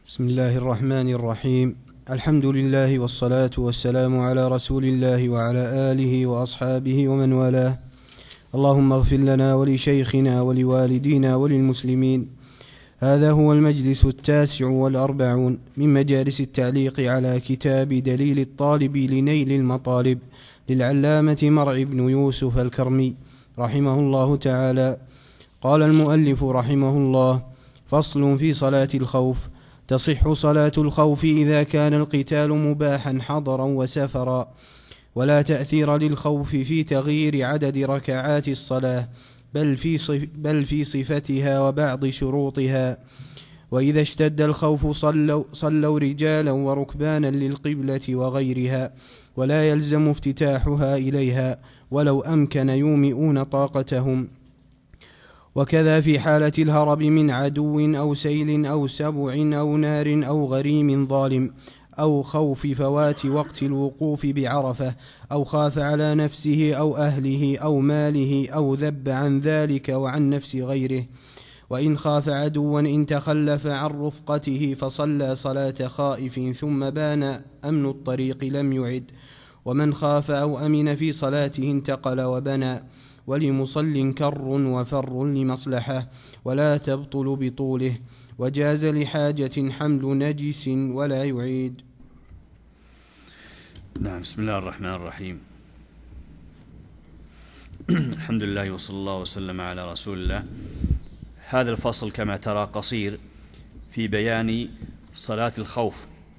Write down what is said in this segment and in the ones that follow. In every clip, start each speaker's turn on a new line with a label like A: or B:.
A: بسم الله الرحمن الرحيم. الحمد لله والصلاة والسلام على رسول الله وعلى آله وأصحابه ومن والاه. اللهم اغفر لنا ولشيخنا ولوالدينا وللمسلمين. هذا هو المجلس 49 من مجالس التعليق على كتاب دليل الطالب لنيل المطالب للعلامة مرع بن يوسف الكرمي رحمه الله تعالى. قال المؤلف رحمه الله: فصل في صلاة الخوف. تصح صلاة الخوف إذا كان القتال مباحا حضرا وسفرا، ولا تأثير للخوف في تغيير عدد ركعات الصلاة، بل في صفتها وبعض شروطها. وإذا اشتد الخوف صلوا رجالا وركبانا للقبلة وغيرها، ولا يلزم افتتاحها إليها ولو أمكن يومئون طاقتهم. وكذا في حالة الهرب من عدو أو سيل أو سبع أو نار أو غريم ظالم، أو خوف فوات وقت الوقوف بعرفة، أو خاف على نفسه أو أهله أو ماله أو ذب عن ذلك وعن نفس غيره. وإن خاف عدوا إن تخلف عن رفقته فصلى صلاة خائف ثم بان أمن الطريق لم يعد. ومن خاف أو أمن في صلاته انتقل وبنى، ولمصل كر وفر لمصلحة ولا تبطل بطوله، وجاز لحاجة حمل نجس ولا يعيد.
B: نعم. بسم الله الرحمن الرحيم. الحمد لله وصلى الله وسلم على رسول الله. هذا الفصل كما ترى قصير في بيان صلاة الخوف،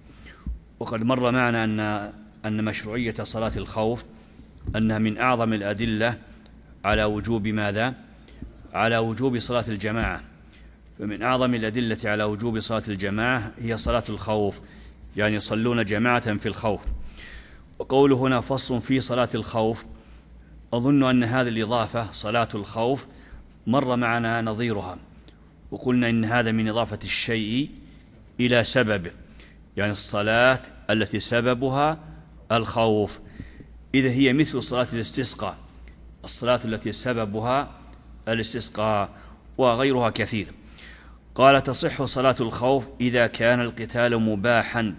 B: وقد مر معنا أن مشروعية صلاة الخوف أنها من أعظم الأدلة على وجوب ماذا؟ على وجوب صلاة الجماعة. فمن أعظم الأدلة على وجوب صلاة الجماعة هي صلاة الخوف، يعني يصلون جماعة في الخوف. وقوله هنا فصل في صلاة الخوف، أظن أن هذه الإضافة صلاة الخوف مر معنا نظيرها، وقلنا إن هذا من إضافة الشيء إلى سببه، يعني الصلاة التي سببها الخوف، إذا هي مثل صلاة الاستسقاء، الصلاة التي سببها الاستسقاء، وغيرها كثير. قال: تصح صلاة الخوف إذا كان القتال مباحا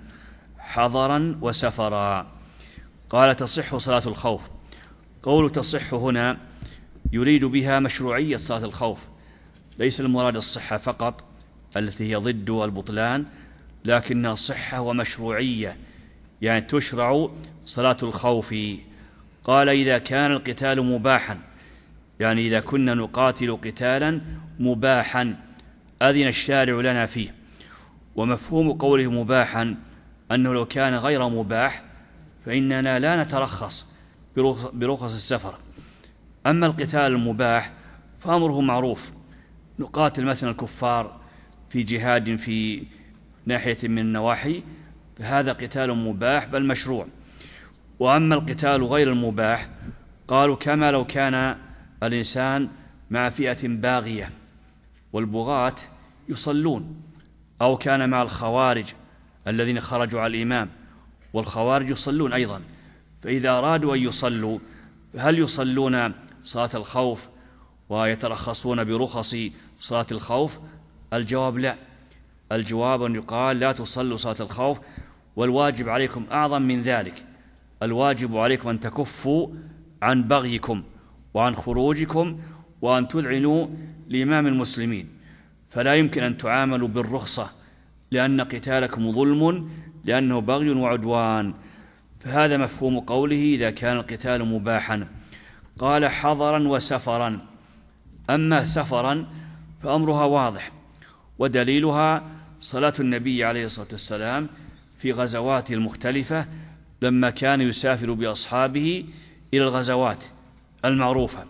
B: حضرا وسفرا. قال: تصح صلاة الخوف. قول تصح هنا يريد بها مشروعية صلاة الخوف، ليس المراد الصحة فقط التي هي ضد البطلان، لكنها صحة ومشروعية، يعني تشرع صلاة الخوف. قال: إذا كان القتال مباحا، يعني إذا كنا نقاتل قتالا مباحا أذن الشارع لنا فيه. ومفهوم قوله مباحا أنه لو كان غير مباح فإننا لا نترخص برخص السفر. أما القتال المباح فأمره معروف، نقاتل مثلا الكفار في جهاد في ناحية من النواحي، فهذا قتال مباح بل مشروع. وأما القتال غير المباح قالوا كما لو كان الإنسان مع فئة باغية والبغاة يصلون، أو كان مع الخوارج الذين خرجوا على الإمام والخوارج يصلون أيضا، فإذا أرادوا أن يصلوا فهل يصلون صلاة الخوف ويترخصون برخص صلاة الخوف؟ الجواب لا. الجواب أن يقال لا تصلوا صلاة الخوف، والواجب عليكم أعظم من ذلك. الواجب عليكم أن تكفوا عن بغيكم وعن خروجكم وأن تذعنوا لإمام المسلمين، فلا يمكن أن تعاملوا بالرخصة لأن قتالكم ظلم، لأنه بغي وعدوان. فهذا مفهوم قوله إذا كان القتال مباحا. قال: حضرا وسفرا. أما سفرا فأمرها واضح، ودليلها صلاة النبي عليه الصلاة والسلام في غزواته المختلفة لما كان يسافر بأصحابه إلى الغزوات المعروفة.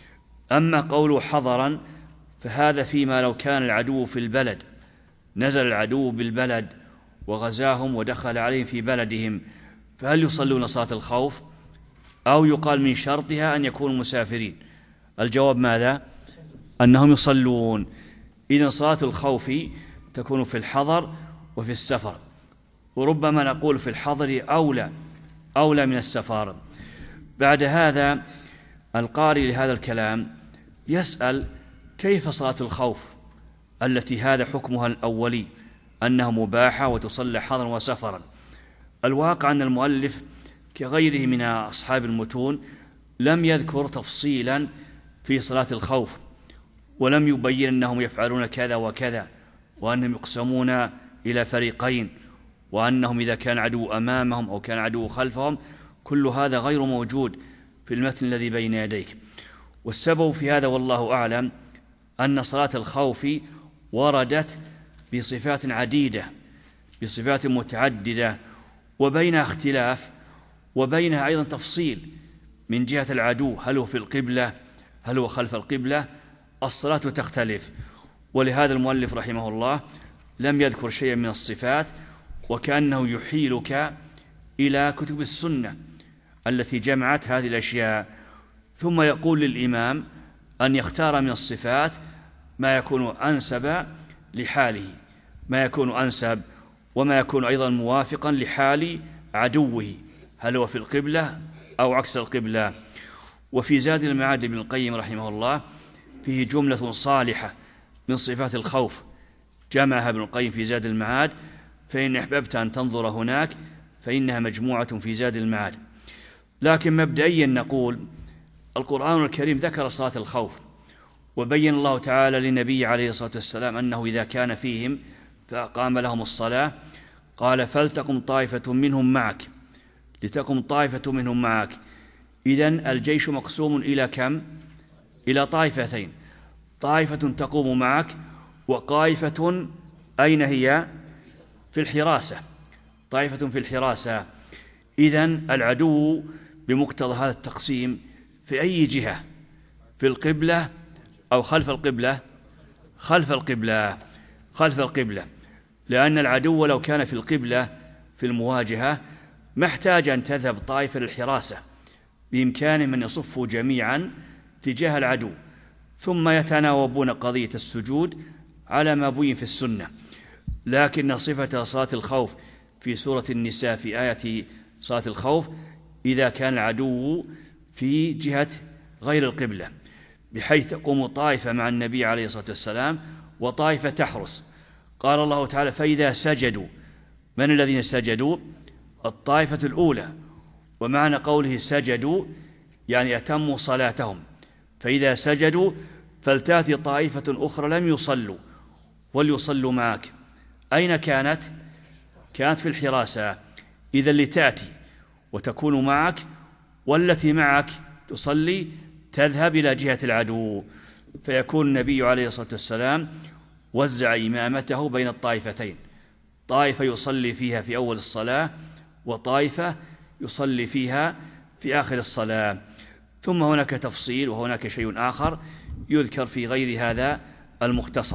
B: أما قوله حضرا فهذا فيما لو كان العدو في البلد، نزل العدو بالبلد وغزاهم ودخل عليهم في بلدهم، فهل يصلون صلاة الخوف؟ أو يقال من شرطها أن يكونوا مسافرين؟ الجواب ماذا؟ أنهم يصلون. إذن صلاة الخوف تكون في الحضر وفي السفر، وربما نقول في الحضر أولى من السفر. بعد هذا القارئ لهذا الكلام يسأل: كيف صلاة الخوف التي هذا حكمها الأولي أنها مباحة وتصلى حضرا وسفرا. الواقع أن المؤلف كغيره من أصحاب المتون لم يذكر تفصيلا في صلاة الخوف، ولم يبين أنهم يفعلون كذا وكذا، وأنهم يقسمون إلى فريقين، وأنهم إذا كان عدو أمامهم أو كان عدو خلفهم. كل هذا غير موجود في المتن الذي بين يديك. والسبب في هذا والله أعلم أن صلاة الخوف وردت بصفات عديدة، بصفات متعددة، وبينها اختلاف وبينها أيضا تفصيل من جهة العدو، هل هو في القبلة هل هو خلف القبلة، الصلاة تختلف. ولهذا المؤلف رحمه الله لم يذكر شيئا من الصفات، وكأنه يحيلك إلى كتب السنة التي جمعت هذه الأشياء، ثم يقول للإمام أن يختار من الصفات ما يكون أنسب لحاله، ما يكون أنسب وما يكون أيضا موافقا لحال عدوه، هل هو في القبلة أو عكس القبلة. وفي زاد المعاد ابن القيم رحمه الله فيه جملة صالحة من صفات الخوف، جمعها ابن القيم في زاد المعاد، فإن أحببت أن تنظر هناك فإنها مجموعة في زاد المعاد. لكن مبدئيا نقول القرآن الكريم ذكر صلاة الخوف، وبين الله تعالى للنبي عليه الصلاة والسلام أنه إذا كان فيهم فأقام لهم الصلاة قال فلتقم طائفة منهم معك، لتقم طائفة منهم معك. إذن الجيش مقسوم إلى كم؟ إلى طائفتين، طائفة تقوم معك وطائفة أين هي؟ في الحراسة، طائفة في الحراسة. إذن العدو بمقتضى هذا التقسيم في أي جهة؟ في القبلة أو خلف القبلة؟ خلف القبلة، خلف القبلة، لأن العدو لو كان في القبلة في المواجهة ما احتاج أن تذهب طائفة للحراسة، بإمكان من يصفوا جميعا تجاه العدو ثم يتناوبون قضية السجود على ما بين في السنة. لكن صفة صلاة الخوف في سورة النساء في آية صلاة الخوف إذا كان العدو في جهة غير القبلة، بحيث تقوم طائفة مع النبي عليه الصلاة والسلام وطائفة تحرس. قال الله تعالى فإذا سجدوا، من الذين سجدوا؟ الطائفة الأولى، ومعنى قوله سجدوا يعني أتموا صلاتهم، فإذا سجدوا فلتأتي طائفة أخرى لم يصلوا وليصلوا معك. أين كانت؟ كانت في الحراسة. إذا لتأتي وتكون معك، والتي معك تصلي تذهب إلى جهة العدو، فيكون النبي عليه الصلاة والسلام وزع إمامته بين الطائفتين، طائفة يصلي فيها في أول الصلاة وطائفة يصلي فيها في آخر الصلاة. ثم هناك تفصيل وهناك شيء آخر يذكر في غير هذا المختصر.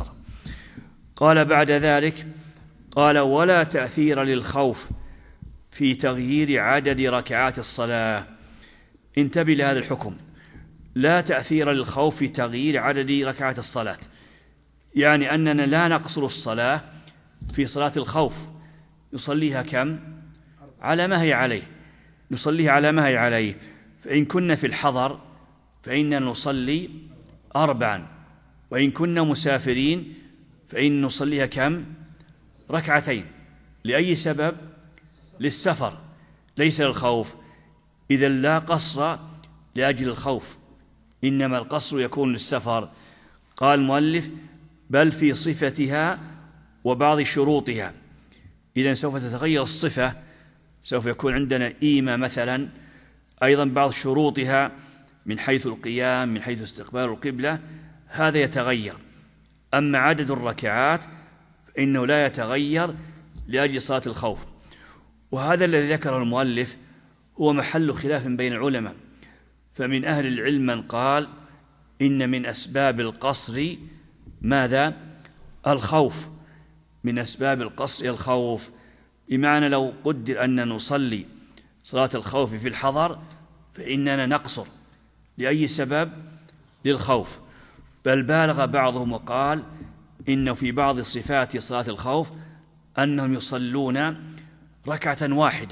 B: قال بعد ذلك قال ولا تأثير للخوف في تغيير عدد ركعات الصلاة. انتبه لهذا الحكم، لا تأثير للخوف في تغيير عدد ركعات الصلاة، يعني أننا لا نقصر الصلاة في صلاة الخوف، نصليها كم؟ على ما هي عليه، نصليها على ما هي عليه. فإن كنا في الحضر فإننا نصلي 4، وإن كنا مسافرين فإن نصليها كم؟ 2. لأي سبب؟ للسفر ليس للخوف. إذا لا قصر لأجل الخوف، إنما القصر يكون للسفر. قال المؤلف بل في صفتها وبعض شروطها. إذن سوف تتغير الصفة، سوف يكون عندنا إيمة مثلا، أيضا بعض شروطها من حيث القيام، من حيث استقبال القبلة، هذا يتغير. أما عدد الركعات فإنه لا يتغير لأجل صلاة الخوف. وهذا الذي ذكره المؤلف هو محل خلاف بين العلماء، فمن أهل العلم من قال إن من أسباب القصر ماذا؟ الخوف، من أسباب القصر الخوف، بمعنى لو قدر أن نصلي صلاة الخوف في الحضر فإننا نقصر لأي سبب؟ للخوف. بل بالغ بعضهم وقال إنه في بعض صفات صلاة الخوف أنهم يصلون ركعة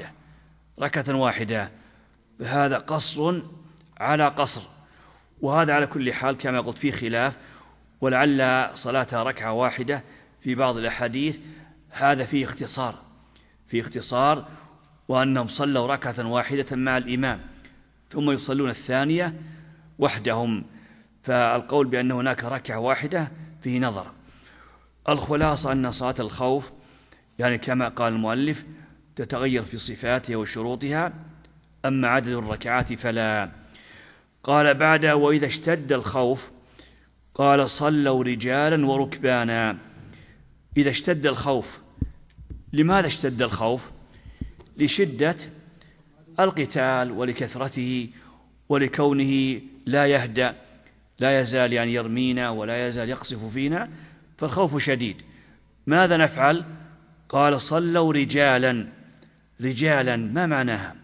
B: واحدة، فهذا قصر على قصر. وهذا على كل حال كما قلت فيه خلاف، ولعل صلاتها ركعة واحدة في بعض الأحاديث هذا فيه اختصار، وأنهم صلوا ركعة واحدة مع الإمام ثم يصلون الثانية وحدهم، فالقول بأن هناك ركعة واحدة فيه نظر. الخلاصة أن صلاة الخوف يعني كما قال المؤلف تتغير في صفاتها وشروطها، أما عدد الركعات فلا. قال بعد وإذا اشتد الخوف قال صلوا رجالا وركبانا. إذا اشتد الخوف، لماذا اشتد الخوف؟ لشدة القتال ولكثرته ولكونه لا يهدأ، لا يزال يعني يرمينا ولا يزال يقصف فينا، فالخوف شديد. ماذا نفعل؟ قال صلوا رجالا. رجالا ما معناها؟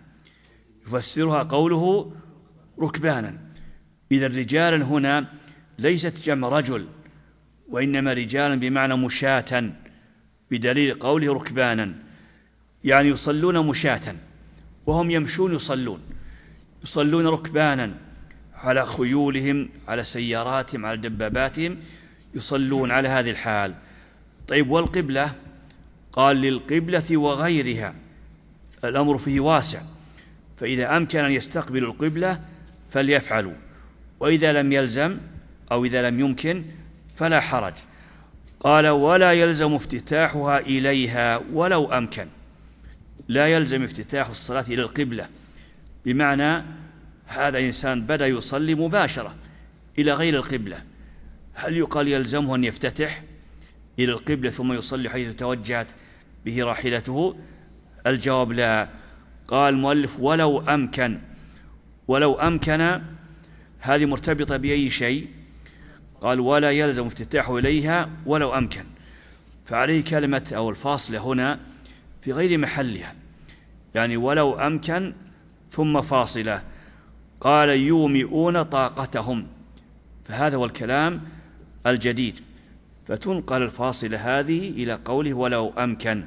B: يفسرها قوله ركبانا. إذا رجالا هنا ليست جمع رجل، وإنما رجالا بمعنى مشاة، بدليل قوله ركبانا، يعني يصلون مشاة وهم يمشون يصلون ركبانا على خيولهم، على سياراتهم، على دباباتهم، يصلون على هذه الحال. طيب والقبلة؟ قال للقبلة وغيرها، الأمر فيه واسع، فإذا أمكن أن يستقبلوا القبلة فليفعلوا، وإذا لم يلزم أو إذا لم يمكن فلا حرج. قال ولا يلزم افتتاحها إليها ولو أمكن. لا يلزم افتتاح الصلاة إلى القبلة، بمعنى هذا إنسان بدأ يصلي مباشرة إلى غير القبلة، هل يقال يلزمه أن يفتتح إلى القبلة ثم يصلي حيث توجهت به راحلته؟ الجواب لا. قال المؤلف ولو أمكن. ولو أمكن هذه مرتبطة بأي شيء؟ قال ولا يلزم افتتاحه إليها ولو أمكن، فعليه كلمة أو الفاصلة هنا في غير محلها، يعني ولو أمكن ثم فاصلة. قال يومئون طاقتهم، فهذا هو الكلام الجديد، فتنقل الفاصلة هذه إلى قوله ولو أمكن.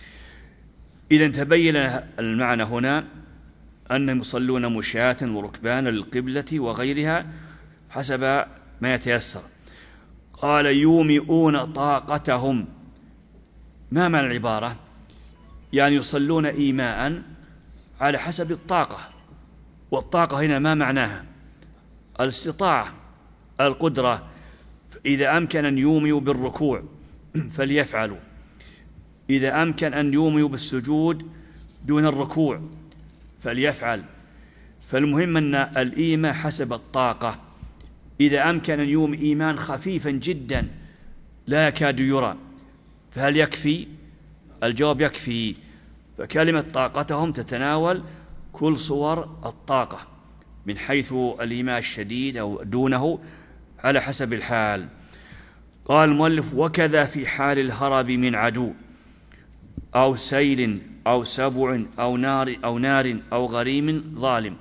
B: إذا تبين المعنى هنا أنهم يصلون مشاة وركبانا للقبلة وغيرها حسب ما يتيسر. قال يومئون طاقتهم، ما معنى العبارة؟ يعني يصلون إيماء على حسب الطاقة، والطاقة هنا ما معناها؟ الاستطاعة، القدرة. إذا أمكن أن يومئوا بالركوع فليفعلوا، إذا أمكن أن يومئوا بالسجود دون الركوع فليفعل. فالمهم أن الإيماء حسب الطاقة. إذا أمكن أن يوم إيمان خفيفا جدا لا يكاد يرى فهل يكفي؟ الجواب يكفي. فكلمة طاقتهم تتناول كل صور الطاقة من حيث الإيماء الشديد أو دونه على حسب الحال. قال المؤلف وكذا في حال الهرب من عدو أو سيل أو سبع أو نار أو غريم ظالم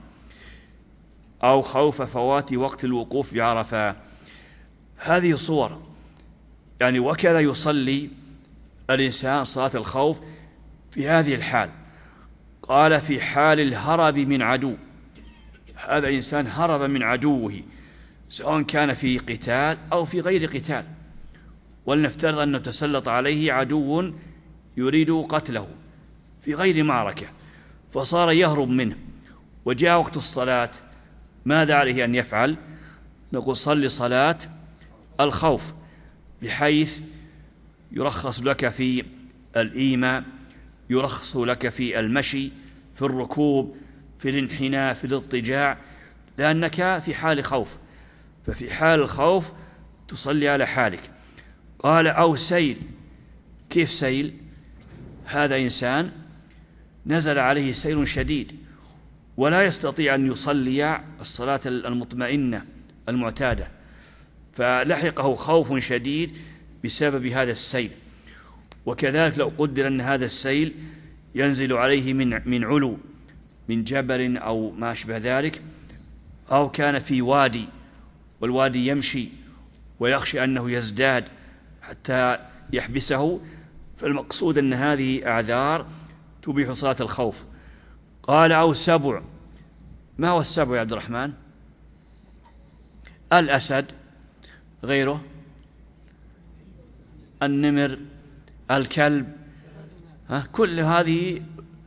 B: أو خوف فوات وقت الوقوف بعرفة. هذه صور، يعني وكذا يصلي الإنسان صلاة الخوف في هذه الحال. قال في حال الهرب من عدو، هذا إنسان هرب من عدوه سواء كان في قتال أو في غير قتال، ولنفترض أنه تسلط عليه عدو يريد قتله في غير معركة فصار يهرب منه وجاء وقت الصلاة، ماذا عليه أن يفعل؟ نقول صلي صلاة الخوف، بحيث يرخص لك في الإيماء، يرخص لك في المشي، في الركوب، في الانحناء، في الاضطجاع، لأنك في حال خوف، ففي حال الخوف تصلي على حالك. قال أو سيل. كيف سيل؟ هذا إنسان نزل عليه سيل شديد ولا يستطيع أن يصلي الصلاة المطمئنة المعتادة، فلحقه خوف شديد بسبب هذا السيل. وكذلك لو قدر أن هذا السيل ينزل عليه من علو، من جبل أو ما أشبه ذلك، أو كان في وادي والوادي يمشي ويخشى أنه يزداد حتى يحبسه، فالمقصود أن هذه أعذار تبيح صلاة الخوف. قال أو سبع. ما هو السبع يا عبد الرحمن؟ الأسد، غيره النمر، الكلب، كل هذه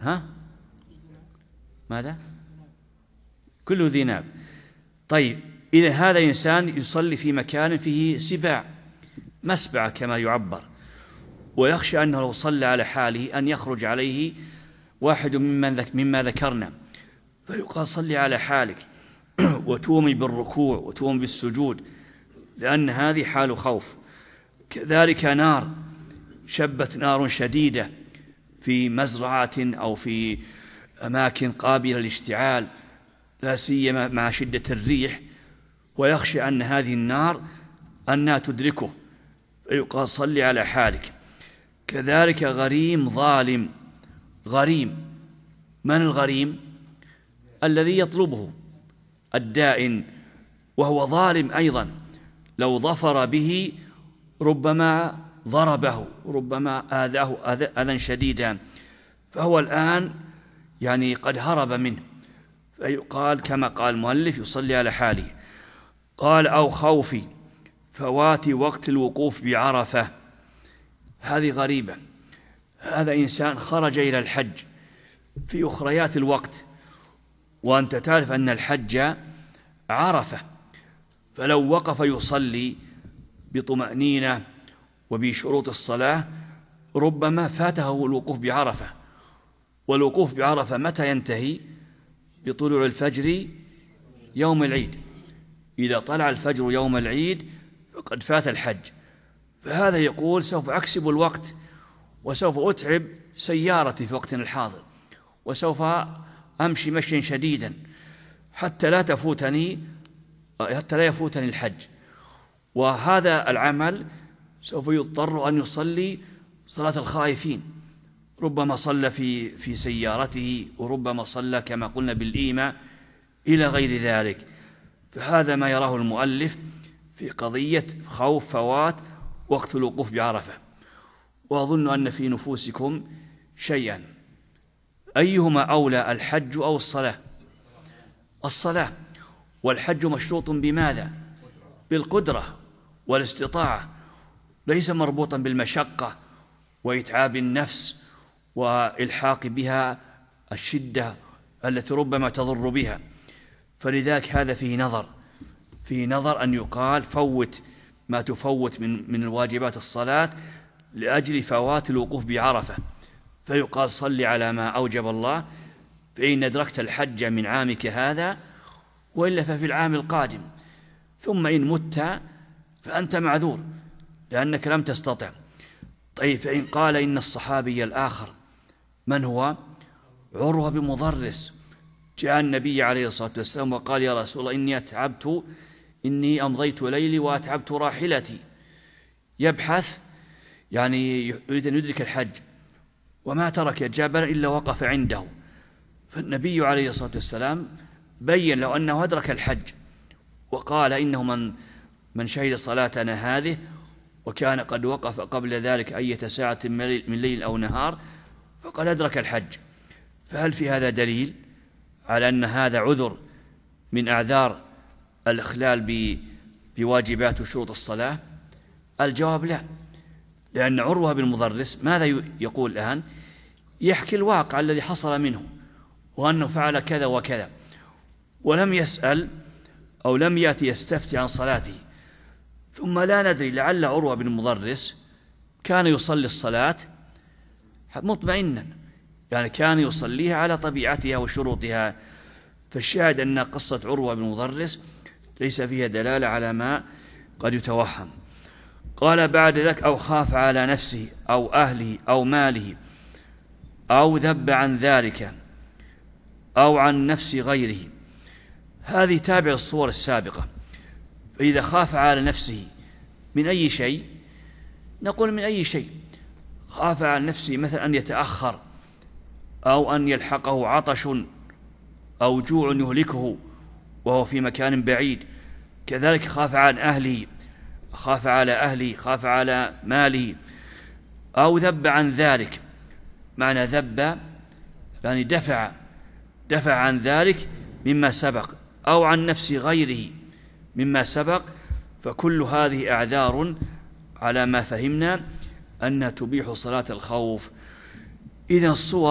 B: ماذا؟ كل ذي ناب. طيب إذا هذا إنسان يصلي في مكان فيه سباع، مسبعة كما يعبر، ويخشى أنه لو صلى على حاله أن يخرج عليه واحد مما ذكرنا، فيقال صلي على حالك وتومي بالركوع وتومي بالسجود، لأن هذه حال خوف. كذلك نار، شبت نار شديدة في مزرعة أو في أماكن قابلة للاشتعال، لا سيما مع شدة الريح، ويخشى أن هذه النار أنها تدركه، فيقال صلي على حالك. كذلك غريم ظالم. غريم، من الغريم؟ الذي يطلبه، الدائن، وهو ظالم أيضا، لو ظفر به ربما ضربه، ربما آذاه أذى شديدا، فهو الآن يعني قد هرب منه، فيقال كما قال المؤلف يصلي على حاله. قال أو خوف فوات وقت الوقوف بعرفة. هذه غريبة. هذا إنسان خرج إلى الحج في أخريات الوقت، وأنت تعرف أن الحج عرفة، فلو وقف يصلي بطمأنينة وبشروط الصلاة ربما فاته الوقوف بعرفة. والوقوف بعرفة متى ينتهي؟ بطلوع الفجر يوم العيد. إذا طلع الفجر يوم العيد فقد فات الحج. فهذا يقول سوف أكسب الوقت، وسوف أتعب سيارتي في وقتنا الحاضر، وسوف أمشي مشيا شديدا حتى لا يفوتني الحج. وهذا العمل سوف يضطر أن يصلي صلاة الخائفين، ربما صلى في سيارته، وربما صلى كما قلنا بالإيماء إلى غير ذلك. فهذا ما يراه المؤلف في قضية خوف فوات وقت الوقوف بعرفة. وأظن أن في نفوسكم شيئا، أيهما أولى، الحج أو الصلاة؟ الصلاة. والحج مشروط بماذا؟ بالقدرة والاستطاعة، ليس مربوطا بالمشقة وإتعاب النفس وإلحاق بها الشدة التي ربما تضر بها. فلذلك هذا فيه نظر أن يقال فوت ما تفوت من الواجبات الصلاة لأجل فوات الوقوف بعرفة، فيقال صل على ما أوجب الله، فإن أدركت الحج من عامك هذا، وإلا ففي العام القادم، ثم إن مت فأنت معذور لأنك لم تستطع. طيب فإن قال إن الصحابي الآخر من هو؟ عروة بن مضرس، جاء النبي عليه الصلاة والسلام وقال يا رسول الله إني أمضيت ليلي وأتعبت راحلتي، يبحث يعني يريد أن يدرك الحج، وما ترك جبلا إلا وقف عنده. فالنبي عليه الصلاة والسلام بين لو أنه أدرك الحج وقال إنه من شهد صلاتنا هذه وكان قد وقف قبل ذلك أية ساعة من ليل أو نهار فقد أدرك الحج. فهل في هذا دليل على أن هذا عذر من أعذار الإخلال بواجبات وشروط الصلاة؟ الجواب لا، لأن عروة بن مضرس ماذا يقول الآن؟ يحكي الواقع الذي حصل منه، وأنه فعل كذا وكذا، ولم يسأل أو لم يأتي يستفتي عن صلاته. ثم لا ندري، لعل عروة بن مضرس كان يصلي الصلاة مطمئنا، يعني كان يصليها على طبيعتها وشروطها. فالشاهد أن قصة عروة بن مضرس ليس فيها دلالة على ما قد يتوهم. قال بعد ذلك أو خاف على نفسه أو أهله أو ماله أو ذب عن ذلك أو عن نفس غيره. هذه تابع الصور السابقة. فإذا خاف على نفسه من أي شيء؟ نقول من أي شيء. خاف على نفسه مثلا أن يتأخر، أو أن يلحقه عطش أو جوع يهلكه وهو في مكان بعيد. كذلك خاف عن أهله، خاف على أهله، خاف على ماله. أو ذب عن ذلك، معنى ذب يعني دفع عن ذلك مما سبق، أو عن نفس غيره مما سبق. فكل هذه أعذار على ما فهمنا أنها تبيح صلاة الخوف. إذن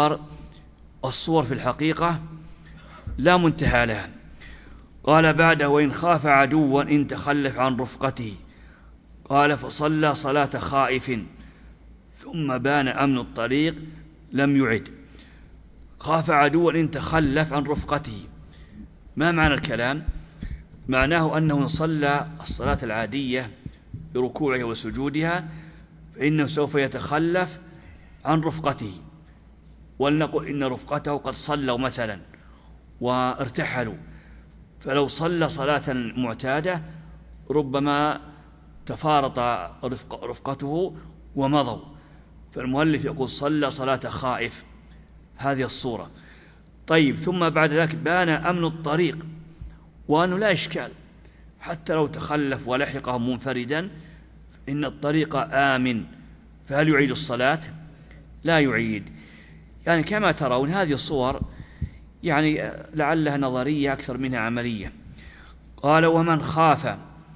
B: الصور في الحقيقة لا منتهى لها. قال بعده: وإن خاف عدوا إن تخلف عن رفقته. قال: فصلى صلاة خائف ثم بان أمن الطريق لم يعد. خاف عدوا إن تخلف عن رفقته. ما معنى الكلام؟ معناه أنه صلى الصلاة العادية بركوعها وسجودها فإنه سوف يتخلف عن رفقته، ولنقل إن رفقته قد صلوا مثلا وارتحلوا، فلو صلى صلاة معتادة ربما تفارط رفقته ومضوا، فالمؤلف يقول صلى صلاة خائف، هذه الصورة. طيب، ثم بعد ذلك بان أمن الطريق، وأنه لا إشكال حتى لو تخلف ولحقهم منفردا إن الطريق آمن، فهل يعيد الصلاة؟ لا يعيد. يعني كما ترون هذه الصور يعني لعلها نظرية أكثر منها عملية. قال: ومن خاف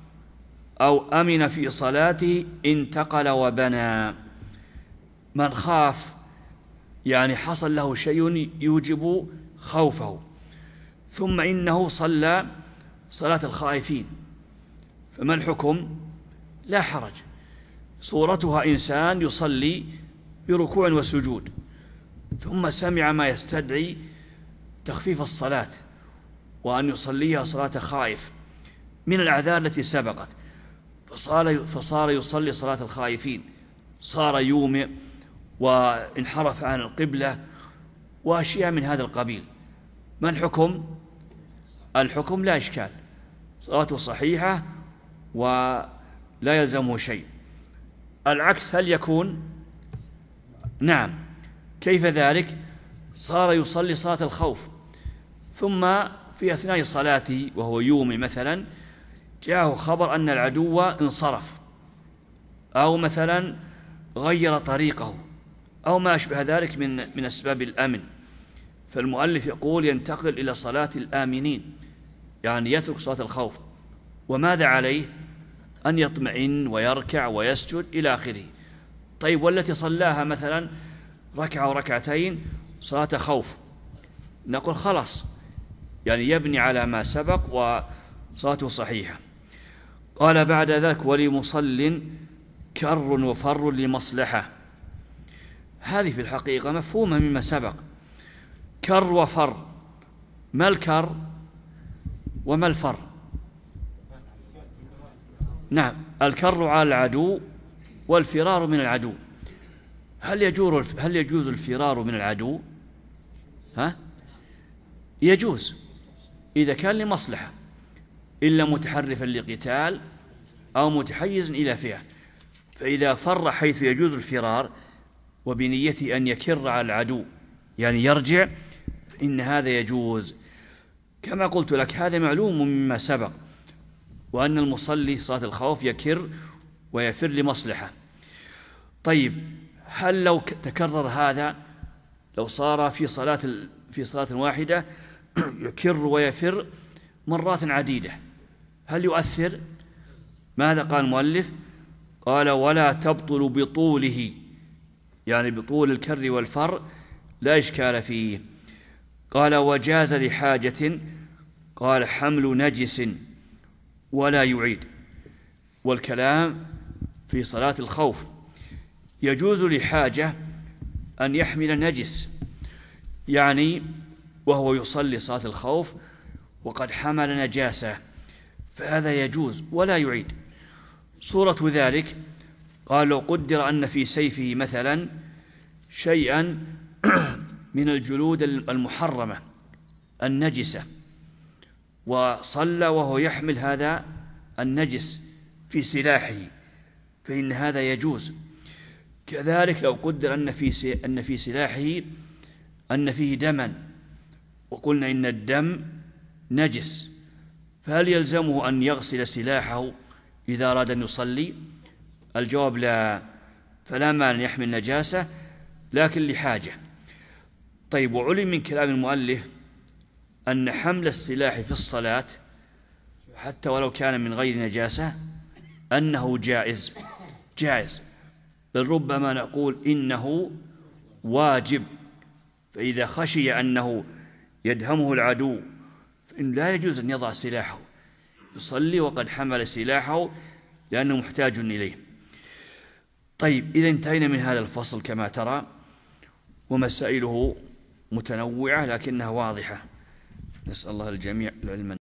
B: أو أمن في صلاته انتقل وبنى. من خاف يعني حصل له شيء يوجب خوفه، ثم إنه صلى صلاة الخائفين، فما الحكم؟ لا حرج. صورتها إنسان يصلي بركوع وسجود ثم سمع ما يستدعي تخفيف الصلاة وأن يصليها صلاة خائف من الأعذار التي سبقت، فصار يصلي صلاة الخائفين، صار يومئ وانحرف عن القبلة وأشياء من هذا القبيل. ما الحكم؟ الحكم لا إشكال، صلاته صحيحة ولا يلزمه شيء. العكس هل يكون؟ نعم. كيف ذلك؟ صار يصلي صلاة الخوف ثم في أثناء صلاته وهو يومي مثلا جاءه خبر أن العدو انصرف أو مثلا غير طريقه أو ما أشبه ذلك من أسباب الأمن، فالمؤلف يقول ينتقل إلى صلاة الآمنين، يعني يترك صلاة الخوف. وماذا عليه؟ أن يطمئن ويركع ويسجد إلى آخره. طيب، والتي صلاها مثلا ركعة وركعتين صلاة خوف، نقول خلاص، يعني يبني على ما سبق وصلاته صحيحة. قال بعد ذلك: ولمصل كر وفر لمصلحة. هذه في الحقيقة مفهومة مما سبق، كر وفر. ما الكر وما الفر؟ نعم، الكر على العدو والفرار من العدو. هل يجوز الفرار من العدو؟ يجوز إذا كان لمصلحة، إلا متحرفا لقتال أو متحيز إلى فئة، فإذا فر حيث يجوز الفرار وبنيته أن يكر على العدو يعني يرجع، فإن هذا يجوز. كما قلت لك هذا معلوم مما سبق، وأن المصلي صلاة الخوف يكر ويفر لمصلحة. طيب، هل لو تكرر هذا، لو صار في صلاة واحدة يكر ويفر مرات عديدة، هل يؤثر؟ ماذا قال المؤلف؟ قال: ولا تبطل بطوله، يعني بطول الكر والفر لا إشكال فيه. قال: وجاز لحاجة، قال: حمل نجس ولا يعيد. والكلام في صلاة الخوف يجوز لحاجة أن يحمل نجس، يعني وهو يصلي صلاة الخوف وقد حمل نجاسة، فهذا يجوز ولا يعيد. صورة ذلك قال: لو قدر أن في سيفه مثلا شيئا من الجلود المحرمة النجسة، وصلى وهو يحمل هذا النجس في سلاحه، فإن هذا يجوز. كذلك لو قدر أن في سلاحه أن فيه دما، وقلنا إن الدم نجس، فهل يلزمه أن يغسل سلاحه إذا أراد أن يصلي؟ الجواب لا، فلا مانع أن يحمل نجاسة لكن لحاجة. طيب، وعلم من كلام المؤلف أن حمل السلاح في الصلاة حتى ولو كان من غير نجاسة أنه جائز، بل ربما نقول إنه واجب، فإذا خشي أنه يدهمه العدو فإن لا يجوز أن يضع سلاحه، يصلي وقد حمل سلاحه لأنه محتاج إليه. طيب، إذا انتهينا من هذا الفصل كما ترى، ومسائله متنوعة لكنها واضحة. نسأل الله الجميع العلم.